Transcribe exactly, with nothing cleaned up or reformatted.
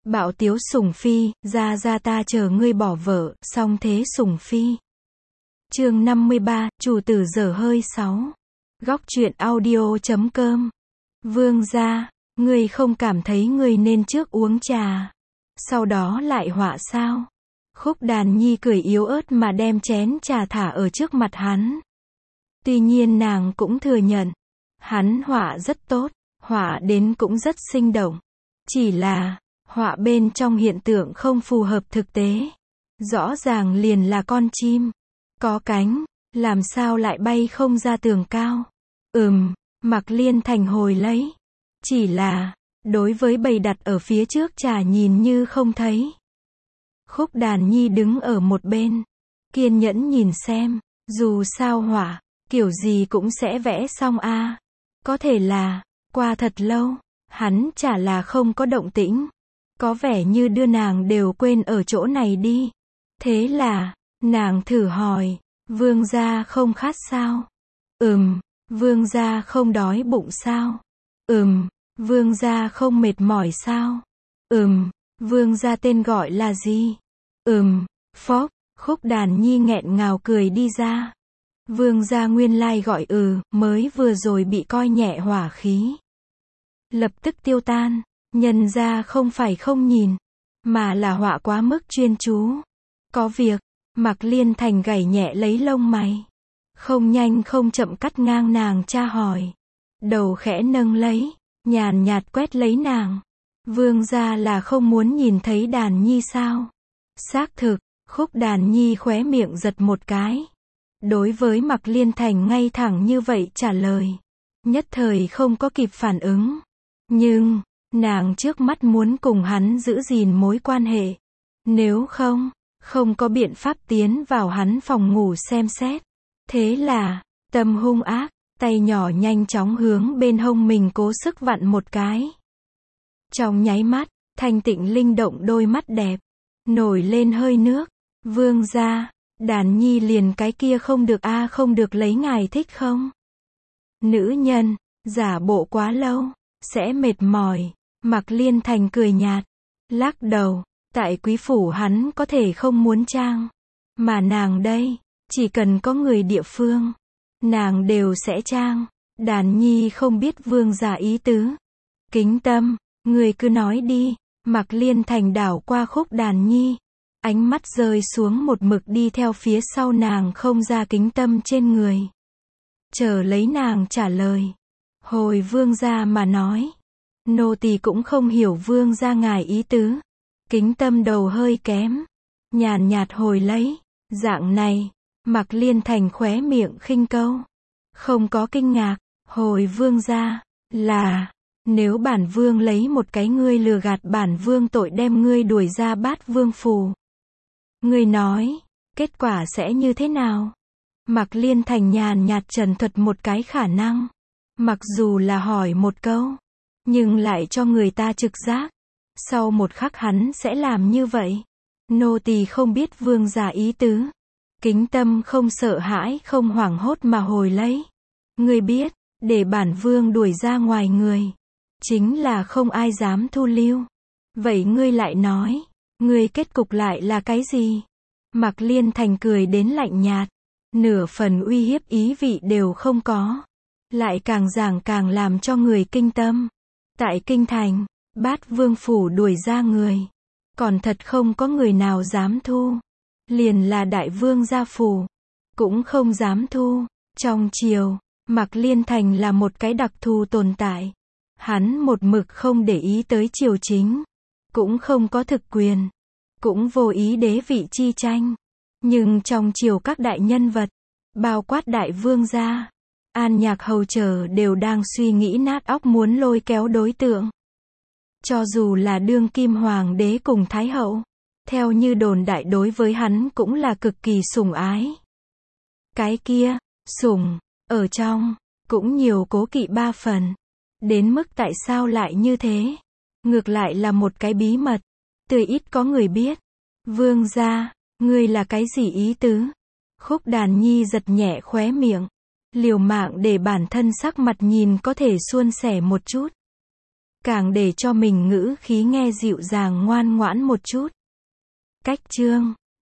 Bạo tiếu sủng phi, ra ra ta chờ ngươi bỏ vợ, song thế sủng phi. Chương năm mươi ba, chủ tử dở hơi sáu. Góc truyện audio chấm com. Vương gia, ngươi không cảm thấy ngươi nên trước uống trà, sau đó lại họa sao? Khúc Đàn Nhi cười yếu ớt mà đem chén trà thả ở trước mặt hắn. Tuy nhiên nàng cũng thừa nhận, hắn họa rất tốt, họa đến cũng rất sinh động. Chỉ là, họa bên trong hiện tượng không phù hợp thực tế. Rõ ràng liền là con chim, có cánh, làm sao lại bay không ra tường cao. Ừm, Mạc Liên Thành hồi lấy. Chỉ là, đối với bầy đặt ở phía trước trà nhìn như không thấy. Khúc Đàn Nhi đứng ở một bên, kiên nhẫn nhìn xem, dù sao họa, kiểu gì cũng sẽ vẽ xong a. À. Có thể là, qua thật lâu, hắn chả là không có động tĩnh. Có vẻ như đưa nàng đều quên ở chỗ này đi. Thế là, nàng thử hỏi, vương gia không khát sao? Ừm, vương gia không đói bụng sao? Ừm, vương gia không mệt mỏi sao? Ừm, vương gia tên gọi là gì? Ừm, phốc, Khúc Đàn Nhi nghẹn ngào cười đi ra. Vương gia nguyên lai gọi ừ, mới vừa rồi bị coi nhẹ hỏa khí. Lập tức tiêu tan, nhân ra không phải không nhìn, mà là họa quá mức chuyên chú. Có việc, Mạc Liên Thành gảy nhẹ lấy lông mày. Không nhanh không chậm cắt ngang nàng tra hỏi. Đầu khẽ nâng lấy, nhàn nhạt quét lấy nàng. Vương gia là không muốn nhìn thấy Đàn Nhi sao? Xác thực, Khúc Đàn Nhi khóe miệng giật một cái. Đối với Mạc Liên Thành ngay thẳng như vậy trả lời. Nhất thời không có kịp phản ứng. Nhưng, nàng trước mắt muốn cùng hắn giữ gìn mối quan hệ. Nếu không, không có biện pháp tiến vào hắn phòng ngủ xem xét. Thế là, tâm hung ác, tay nhỏ nhanh chóng hướng bên hông mình cố sức vặn một cái. Trong nháy mắt, thanh tịnh linh động đôi mắt đẹp, nổi lên hơi nước. Vương gia, Đàn Nhi liền cái kia không được a à, không được lấy ngài thích không? Nữ nhân, giả bộ quá lâu, sẽ mệt mỏi. Mạc Liên Thành cười nhạt, lắc đầu, tại quý phủ hắn có thể không muốn trang. Mà nàng đây, chỉ cần có người địa phương, nàng đều sẽ trang. Đàn Nhi không biết vương gia ý tứ. Kính Tâm, người cứ nói đi. Mạc Liên Thành đảo qua Khúc Đàn Nhi. Ánh mắt rơi xuống một mực đi theo phía sau nàng không ra Kính Tâm trên người. Chờ lấy nàng trả lời. Hồi vương gia mà nói. Nô tỳ cũng không hiểu vương gia ngài ý tứ. Kính Tâm đầu hơi kém. Nhàn nhạt hồi lấy. Dạng này. Mạc Liên Thành khóe miệng khinh câu. Không có kinh ngạc. Hồi vương gia. Là. Nếu bản vương lấy một cái ngươi lừa gạt bản vương tội đem ngươi đuổi ra Bát Vương phủ. Ngươi nói. Kết quả sẽ như thế nào? Mạc Liên Thành nhàn nhạt trần thuật một cái khả năng. Mặc dù là hỏi một câu. Nhưng lại cho người ta trực giác. Sau một khắc hắn sẽ làm như vậy. Nô tỳ không biết vương gia ý tứ. Kính Tâm không sợ hãi không hoảng hốt mà hồi lấy. Ngươi biết, để bản vương đuổi ra ngoài người. Chính là không ai dám thu lưu. Vậy ngươi lại nói. Ngươi kết cục lại là cái gì? Mạc Liên Thành cười đến lạnh nhạt. Nửa phần uy hiếp ý vị đều không có. Lại càng giảng càng làm cho người kinh tâm. Tại kinh thành, Bát Vương phủ đuổi ra người. Còn thật không có người nào dám thu. Liền là đại vương gia phủ. Cũng không dám thu. Trong triều, Mạc Liên Thành là một cái đặc thù tồn tại. Hắn một mực không để ý tới triều chính. Cũng không có thực quyền. Cũng vô ý đế vị chi tranh. Nhưng trong triều các đại nhân vật, bao quát đại vương gia, An Nhạc Hầu chờ đều đang suy nghĩ nát óc muốn lôi kéo đối tượng. Cho dù là đương kim hoàng đế cùng thái hậu, theo như đồn đại đối với hắn cũng là cực kỳ sủng ái. Cái kia, sủng, ở trong, cũng nhiều cố kỵ ba phần. Đến mức tại sao lại như thế? Ngược lại là một cái bí mật, tươi ít có người biết. Vương gia, ngươi là cái gì ý tứ? Khúc Đàn Nhi giật nhẹ khóe miệng. Liều mạng để bản thân sắc mặt nhìn có thể suôn sẻ một chút. càng để cho mình ngữ khí nghe dịu dàng ngoan ngoãn một chút. Cách chương